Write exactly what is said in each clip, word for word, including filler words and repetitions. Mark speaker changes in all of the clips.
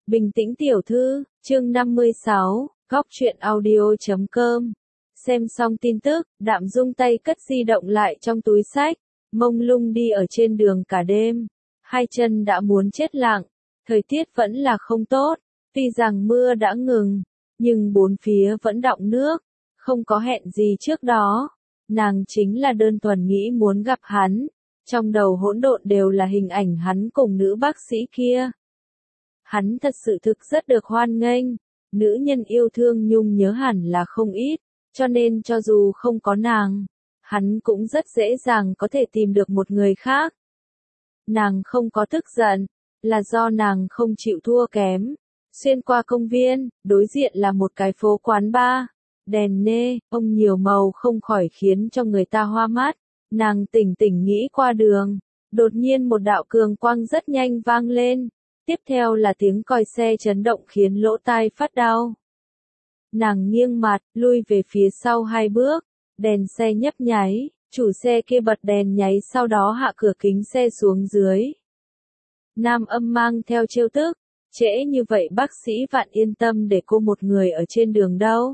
Speaker 1: Bình tĩnh tiểu thư, chương năm mươi sáu, góc truyện audio chấm com. Xem xong tin tức, Đạm Dung tay cất di động lại trong túi xách, mông lung đi ở trên đường cả đêm. Hai chân đã muốn chết lặng, thời tiết vẫn là không tốt, tuy rằng mưa đã ngừng, nhưng bốn phía vẫn đọng nước, không có hẹn gì trước đó. Nàng chính là đơn thuần nghĩ muốn gặp hắn, trong đầu hỗn độn đều là hình ảnh hắn cùng nữ bác sĩ kia. Hắn thật sự thực rất được hoan nghênh, nữ nhân yêu thương nhung nhớ hẳn là không ít, cho nên cho dù không có nàng, hắn cũng rất dễ dàng có thể tìm được một người khác. Nàng không có tức giận, là do nàng không chịu thua kém. Xuyên qua công viên, đối diện là một cái phố quán bar, đèn nê, ông nhiều màu không khỏi khiến cho người ta hoa mắt. Nàng tỉnh tỉnh nghĩ qua đường, đột nhiên một đạo cường quang rất nhanh vang lên. Tiếp theo là tiếng còi xe chấn động khiến lỗ tai phát đau. Nàng nghiêng mặt, lui về phía sau hai bước, đèn xe nhấp nháy, chủ xe kia bật đèn nháy sau đó hạ cửa kính xe xuống dưới. Nam âm mang theo trêu tức, trễ như vậy bác sĩ Vạn yên tâm để cô một người ở trên đường đâu.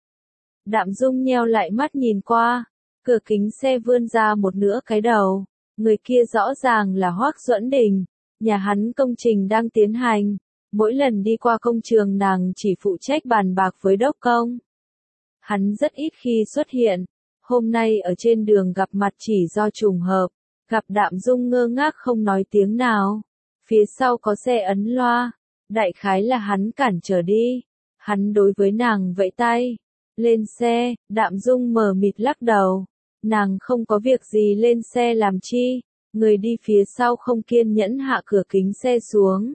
Speaker 1: Đạm Dung nheo lại mắt nhìn qua, cửa kính xe vươn ra một nửa cái đầu, người kia rõ ràng là Hoắc Duẫn Đình. Nhà hắn công trình đang tiến hành, mỗi lần đi qua công trường nàng chỉ phụ trách bàn bạc với đốc công. Hắn rất ít khi xuất hiện, hôm nay ở trên đường gặp mặt chỉ do trùng hợp, gặp Đạm Dung ngơ ngác không nói tiếng nào. Phía sau có xe ấn loa, đại khái là hắn cản trở đi. Hắn đối với nàng vẫy tay, lên xe, Đạm Dung mờ mịt lắc đầu, nàng không có việc gì lên xe làm chi. Người đi phía sau không kiên nhẫn hạ cửa kính xe xuống.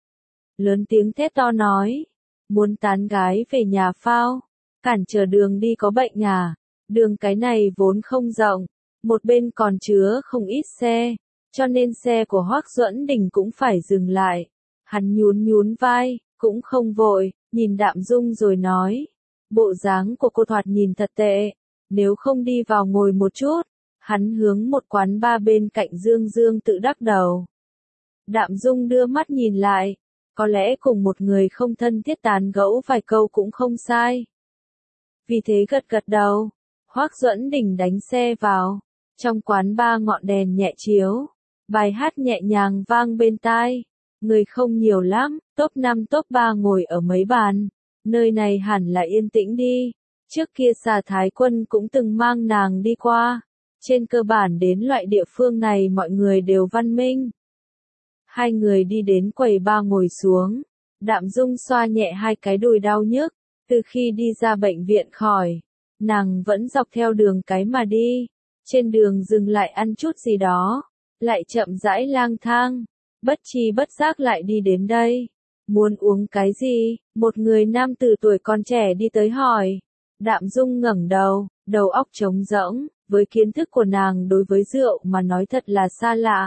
Speaker 1: Lớn tiếng thét to nói, muốn tán gái về nhà phao, cản trở đường đi có bệnh à, đường cái này vốn không rộng, một bên còn chứa không ít xe, cho nên xe của Hoắc Duẫn Đình cũng phải dừng lại. Hắn nhún nhún vai, cũng không vội, nhìn Đạm Dung rồi nói, bộ dáng của cô thoạt nhìn thật tệ, nếu không đi vào ngồi một chút. Hắn hướng một quán bar bên cạnh Dương Dương tự đắc đầu. Đạm Dung đưa mắt nhìn lại, có lẽ cùng một người không thân thiết tán gẫu vài câu cũng không sai. Vì thế gật gật đầu, Hoắc Duẫn Đình đánh xe vào, trong quán bar ngọn đèn nhẹ chiếu, bài hát nhẹ nhàng vang bên tai, người không nhiều lắm, top năm top ba ngồi ở mấy bàn, nơi này hẳn là yên tĩnh đi, trước kia Xà Thái Quân cũng từng mang nàng đi qua. Trên cơ bản đến loại địa phương này mọi người đều văn minh. Hai người đi đến quầy bar ngồi xuống, Đạm Dung xoa nhẹ hai cái đùi đau nhức, từ khi đi ra bệnh viện khỏi, nàng vẫn dọc theo đường cái mà đi, trên đường dừng lại ăn chút gì đó, lại chậm rãi lang thang, bất tri bất giác lại đi đến đây. Muốn uống cái gì? Một người nam từ tuổi còn trẻ đi tới hỏi. Đạm Dung ngẩng đầu, đầu óc trống rỗng. Với kiến thức của nàng đối với rượu mà nói thật là xa lạ.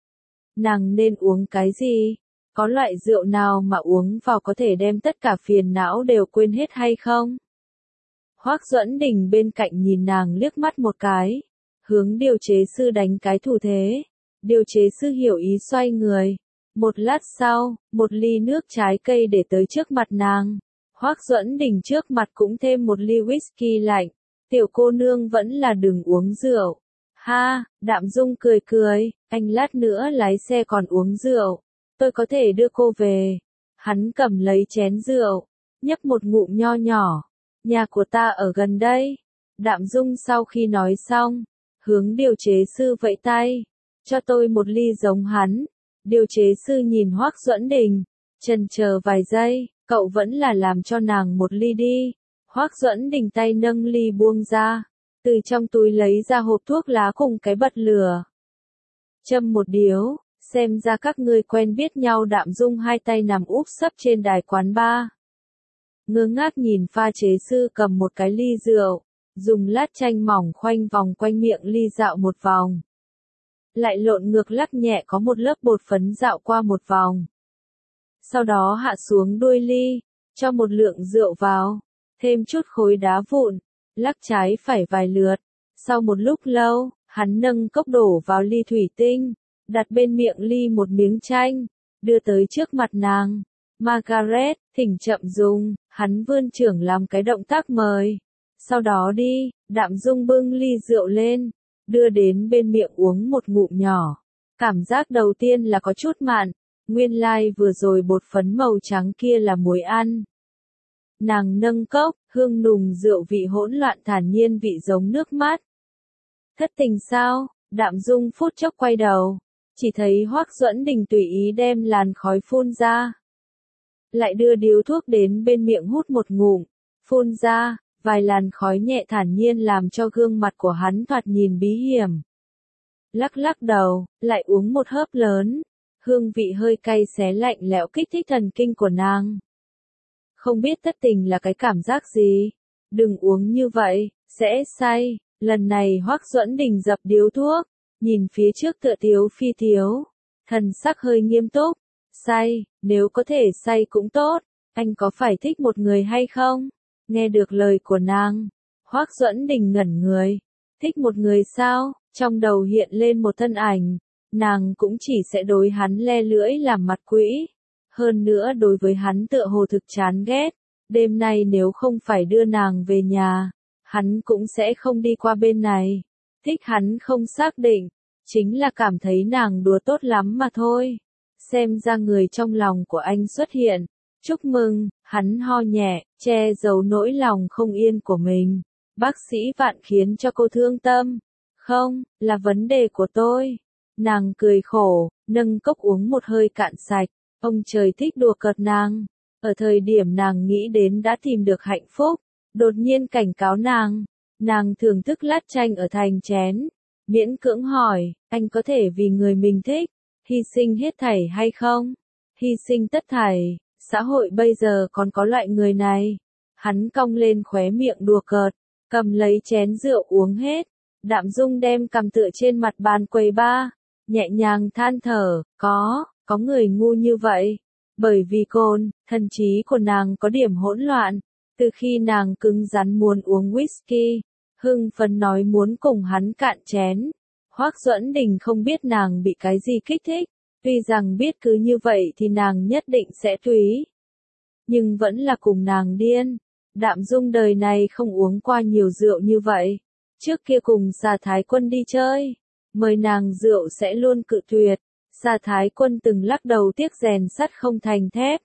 Speaker 1: Nàng nên uống cái gì? Có loại rượu nào mà uống vào có thể đem tất cả phiền não đều quên hết hay không? Hoắc Duẫn Đình bên cạnh nhìn nàng liếc mắt một cái, hướng điều chế sư đánh cái thủ thế. Điều chế sư hiểu ý xoay người. Một lát sau, một ly nước trái cây để tới trước mặt nàng. Hoắc Duẫn Đình trước mặt cũng thêm một ly whisky lạnh. Tiểu cô nương vẫn là đừng uống rượu. Ha, Đạm Dung cười cười, anh lát nữa lái xe còn uống rượu. Tôi có thể đưa cô về. Hắn cầm lấy chén rượu, nhấp một ngụm nho nhỏ. Nhà của ta ở gần đây. Đạm Dung sau khi nói xong, hướng điều chế sư vẫy tay. Cho tôi một ly giống hắn. Điều chế sư nhìn Hoắc Duẫn Đình, chần chờ vài giây, cậu vẫn là làm cho nàng một ly đi. Hoắc Duẫn Đình tay nâng ly buông ra, từ trong túi lấy ra hộp thuốc lá cùng cái bật lửa. Châm một điếu, xem ra các ngươi quen biết nhau. Đạm Dung hai tay nằm úp sấp trên đài quán bar. Ngơ ngác nhìn pha chế sư cầm một cái ly rượu, dùng lát chanh mỏng khoanh vòng quanh miệng ly dạo một vòng. Lại lộn ngược lắc nhẹ có một lớp bột phấn dạo qua một vòng. Sau đó hạ xuống đuôi ly, cho một lượng rượu vào. Thêm chút khối đá vụn, lắc trái phải vài lượt. Sau một lúc lâu, hắn nâng cốc đổ vào ly thủy tinh, đặt bên miệng ly một miếng chanh, đưa tới trước mặt nàng. Margaret, thỉnh chậm dùng, hắn vươn trưởng làm cái động tác mời. Sau đó đi, Đạm Dung bưng ly rượu lên, đưa đến bên miệng uống một ngụm nhỏ. Cảm giác đầu tiên là có chút mặn, nguyên lai like vừa rồi bột phấn màu trắng kia là muối ăn. Nàng nâng cốc, hương nùng rượu vị hỗn loạn thản nhiên vị giống nước mắt. Thất tình sao? Đạm Dung phút chốc quay đầu, chỉ thấy Hoắc Duẫn Đình tùy ý đem làn khói phun ra. Lại đưa điếu thuốc đến bên miệng hút một ngụm, phun ra, vài làn khói nhẹ thản nhiên làm cho gương mặt của hắn thoạt nhìn bí hiểm. Lắc lắc đầu, lại uống một hớp lớn, hương vị hơi cay xé lạnh lẽo kích thích thần kinh của nàng. Không biết thất tình là cái cảm giác gì? Đừng uống như vậy, sẽ say. Lần này Hoắc Duẫn Đình dập điếu thuốc, nhìn phía trước tựa tiếu phi tiếu, thần sắc hơi nghiêm túc. Say, nếu có thể say cũng tốt, anh có phải thích một người hay không? Nghe được lời của nàng, Hoắc Duẫn Đình ngẩn người. Thích một người sao? Trong đầu hiện lên một thân ảnh, nàng cũng chỉ sẽ đối hắn le lưỡi làm mặt quỹ. Hơn nữa đối với hắn tựa hồ thực chán ghét, đêm nay nếu không phải đưa nàng về nhà, hắn cũng sẽ không đi qua bên này. Thích hắn không xác định, chính là cảm thấy nàng đùa tốt lắm mà thôi. Xem ra người trong lòng của anh xuất hiện. Chúc mừng, hắn ho nhẹ, che giấu nỗi lòng không yên của mình. Bác sĩ Vạn khiến cho cô thương tâm. Không, là vấn đề của tôi. Nàng cười khổ, nâng cốc uống một hơi cạn sạch. Ông trời thích đùa cợt nàng. Ở thời điểm nàng nghĩ đến đã tìm được hạnh phúc, đột nhiên cảnh cáo nàng. Nàng thưởng thức lát chanh ở thành chén. Miễn cưỡng hỏi, anh có thể vì người mình thích, hy sinh hết thảy hay không? Hy sinh tất thảy, xã hội bây giờ còn có loại người này. Hắn cong lên khóe miệng đùa cợt, cầm lấy chén rượu uống hết. Đạm Dung đem cầm tựa trên mặt bàn quầy ba, nhẹ nhàng than thở, có, có người ngu như vậy. Bởi vì cồn, thần trí của nàng có điểm hỗn loạn. Từ khi nàng cứng rắn muốn uống whisky, hưng phấn nói muốn cùng hắn cạn chén. Hoắc Duẫn Đình không biết nàng bị cái gì kích thích, tuy rằng biết cứ như vậy thì nàng nhất định sẽ tùy. Nhưng vẫn là cùng nàng điên. Đạm Dung đời này không uống qua nhiều rượu như vậy. Trước kia cùng Sa Thái Quân đi chơi, mời nàng rượu sẽ luôn cự tuyệt. Sa Thái Quân từng lắc đầu tiếc rèn sắt không thành thép.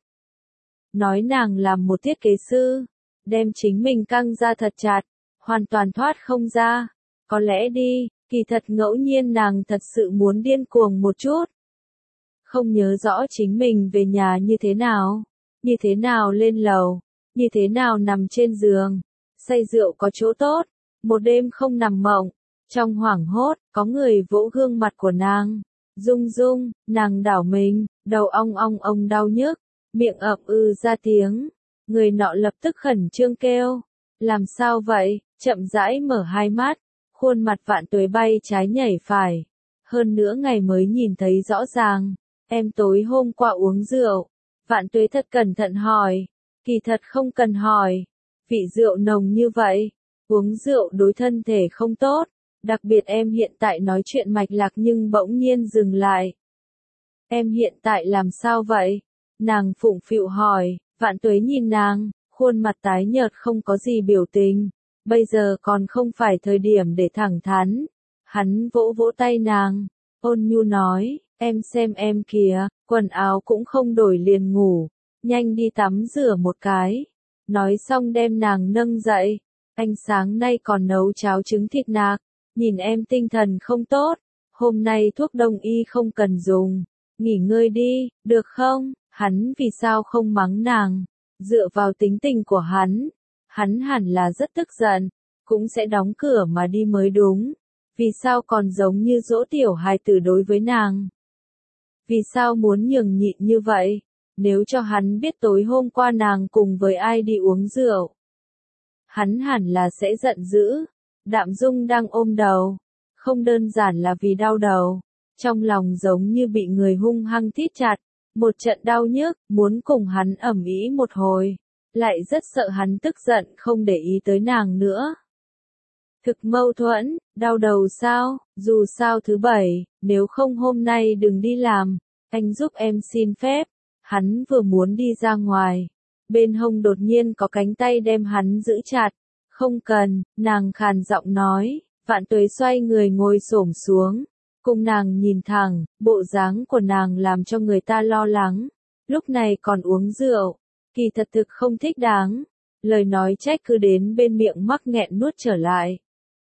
Speaker 1: Nói nàng làm một thiết kế sư, đem chính mình căng ra thật chặt, hoàn toàn thoát không ra. Có lẽ đi, kỳ thật ngẫu nhiên nàng thật sự muốn điên cuồng một chút. Không nhớ rõ chính mình về nhà như thế nào, như thế nào lên lầu, như thế nào nằm trên giường. Say rượu có chỗ tốt, một đêm không nằm mộng. Trong hoảng hốt, có người vỗ gương mặt của nàng. Dung Dung, nàng đảo mình, đầu ong ong ong đau nhức, miệng ậm ư ra tiếng. Người nọ lập tức khẩn trương kêu. Làm sao vậy? Chậm rãi mở hai mắt, khuôn mặt Vạn Tuế bay trái nhảy phải. Hơn nữa ngày mới nhìn thấy rõ ràng. Em tối hôm qua uống rượu. Vạn Tuế thật cẩn thận hỏi. Kỳ thật không cần hỏi. Vị rượu nồng như vậy, uống rượu đối thân thể không tốt. Đặc biệt em hiện tại nói chuyện mạch lạc nhưng bỗng nhiên dừng lại. Em hiện tại làm sao vậy? Nàng phụng phịu hỏi. Vạn Tuế nhìn nàng, khuôn mặt tái nhợt không có gì biểu tình. Bây giờ còn không phải thời điểm để thẳng thắn. Hắn vỗ vỗ tay nàng, ôn nhu nói, em xem em kìa, quần áo cũng không đổi liền ngủ, nhanh đi tắm rửa một cái. Nói xong đem nàng nâng dậy, anh sáng nay còn nấu cháo trứng thịt nạc, nhìn em tinh thần không tốt, hôm nay thuốc đông y không cần dùng, nghỉ ngơi đi, được không? Hắn vì sao không mắng nàng? Dựa vào tính tình của hắn, hắn hẳn là rất tức giận, cũng sẽ đóng cửa mà đi mới đúng. Vì sao còn giống như dỗ tiểu hài tử đối với nàng? Vì sao muốn nhường nhịn như vậy? Nếu cho hắn biết tối hôm qua nàng cùng với ai đi uống rượu, hắn hẳn là sẽ giận dữ. Đạm Dung đang ôm đầu, không đơn giản là vì đau đầu, trong lòng giống như bị người hung hăng thít chặt, một trận đau nhức, muốn cùng hắn ầm ĩ một hồi, lại rất sợ hắn tức giận không để ý tới nàng nữa. Thực mâu thuẫn, đau đầu sao? Dù sao thứ bảy, nếu không hôm nay đừng đi làm, anh giúp em xin phép. Hắn vừa muốn đi ra ngoài, bên hông đột nhiên có cánh tay đem hắn giữ chặt. Không cần, nàng khàn giọng nói, Vạn Tuế xoay người ngồi xổm xuống, cùng nàng nhìn thẳng, bộ dáng của nàng làm cho người ta lo lắng. Lúc này còn uống rượu, kỳ thật thực không thích đáng, lời nói trách cứ đến bên miệng mắc nghẹn nuốt trở lại.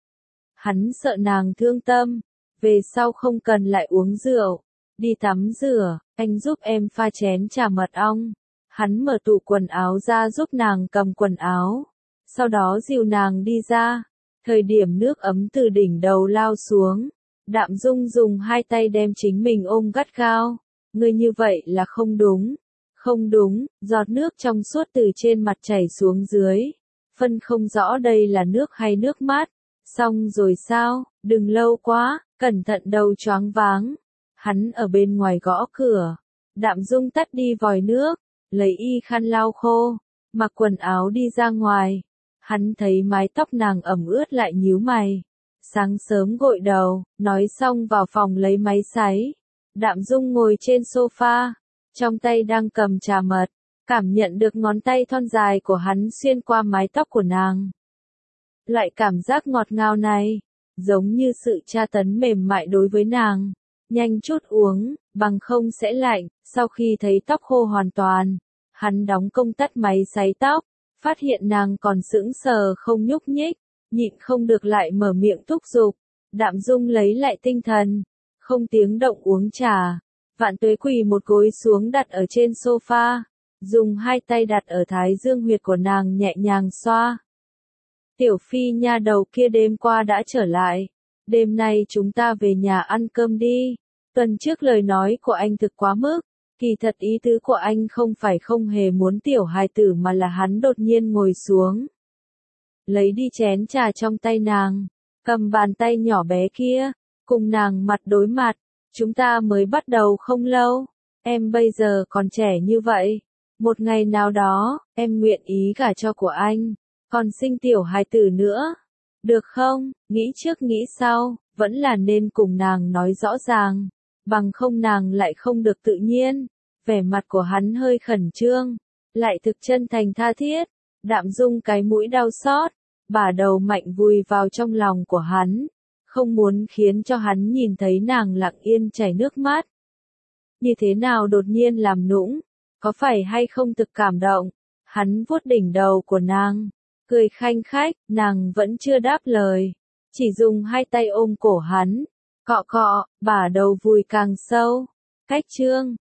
Speaker 1: Hắn sợ nàng thương tâm, về sau không cần lại uống rượu, đi tắm rửa, anh giúp em pha chén trà mật ong. Hắn mở tủ quần áo ra giúp nàng cầm quần áo, sau đó dìu nàng đi ra, thời điểm nước ấm từ đỉnh đầu lao xuống, Đạm Dung dùng hai tay đem chính mình ôm gắt gao, ngươi như vậy là không đúng, không đúng, giọt nước trong suốt từ trên mặt chảy xuống dưới, phân không rõ đây là nước hay nước mát, xong rồi sao, đừng lâu quá, cẩn thận đầu choáng váng. Hắn ở bên ngoài gõ cửa, Đạm Dung tắt đi vòi nước, lấy y khăn lau khô, mặc quần áo đi ra ngoài. Hắn thấy mái tóc nàng ẩm ướt lại nhíu mày. Sáng sớm gội đầu, nói xong vào phòng lấy máy sấy. Đạm Dung ngồi trên sofa, trong tay đang cầm trà mật, cảm nhận được ngón tay thon dài của hắn xuyên qua mái tóc của nàng. Loại cảm giác ngọt ngào này, giống như sự tra tấn mềm mại đối với nàng. Nhanh chút uống, bằng không sẽ lạnh. Sau khi thấy tóc khô hoàn toàn, hắn đóng công tắt máy sấy tóc, phát hiện nàng còn sững sờ không nhúc nhích, nhịn không được lại mở miệng thúc giục. Đạm Dung lấy lại tinh thần, không tiếng động uống trà. Vạn Tuế quỳ một gối xuống đặt ở trên sofa, dùng hai tay đặt ở thái dương huyệt của nàng nhẹ nhàng xoa. Tiểu Phi nha đầu kia đêm qua đã trở lại, đêm nay chúng ta về nhà ăn cơm đi. Tuần trước lời nói của anh thực quá mức, kỳ thật ý tứ của anh không phải không hề muốn tiểu hài tử mà là hắn đột nhiên ngồi xuống. Lấy đi chén trà trong tay nàng, cầm bàn tay nhỏ bé kia, cùng nàng mặt đối mặt, chúng ta mới bắt đầu không lâu, em bây giờ còn trẻ như vậy, một ngày nào đó, em nguyện ý gả cho của anh, còn sinh tiểu hài tử nữa, được không, nghĩ trước nghĩ sau, vẫn là nên cùng nàng nói rõ ràng, bằng không nàng lại không được tự nhiên. Vẻ mặt của hắn hơi khẩn trương, lại thực chân thành tha thiết. Đạm Dung cái mũi đau xót, bả đầu mạnh vùi vào trong lòng của hắn, không muốn khiến cho hắn nhìn thấy nàng lặng yên chảy nước mắt. Như thế nào đột nhiên làm nũng, có phải hay không thực cảm động? Hắn vuốt đỉnh đầu của nàng, cười khanh khách, nàng vẫn chưa đáp lời, chỉ dùng hai tay ôm cổ hắn, cọ cọ, bả đầu vùi càng sâu. Cách chương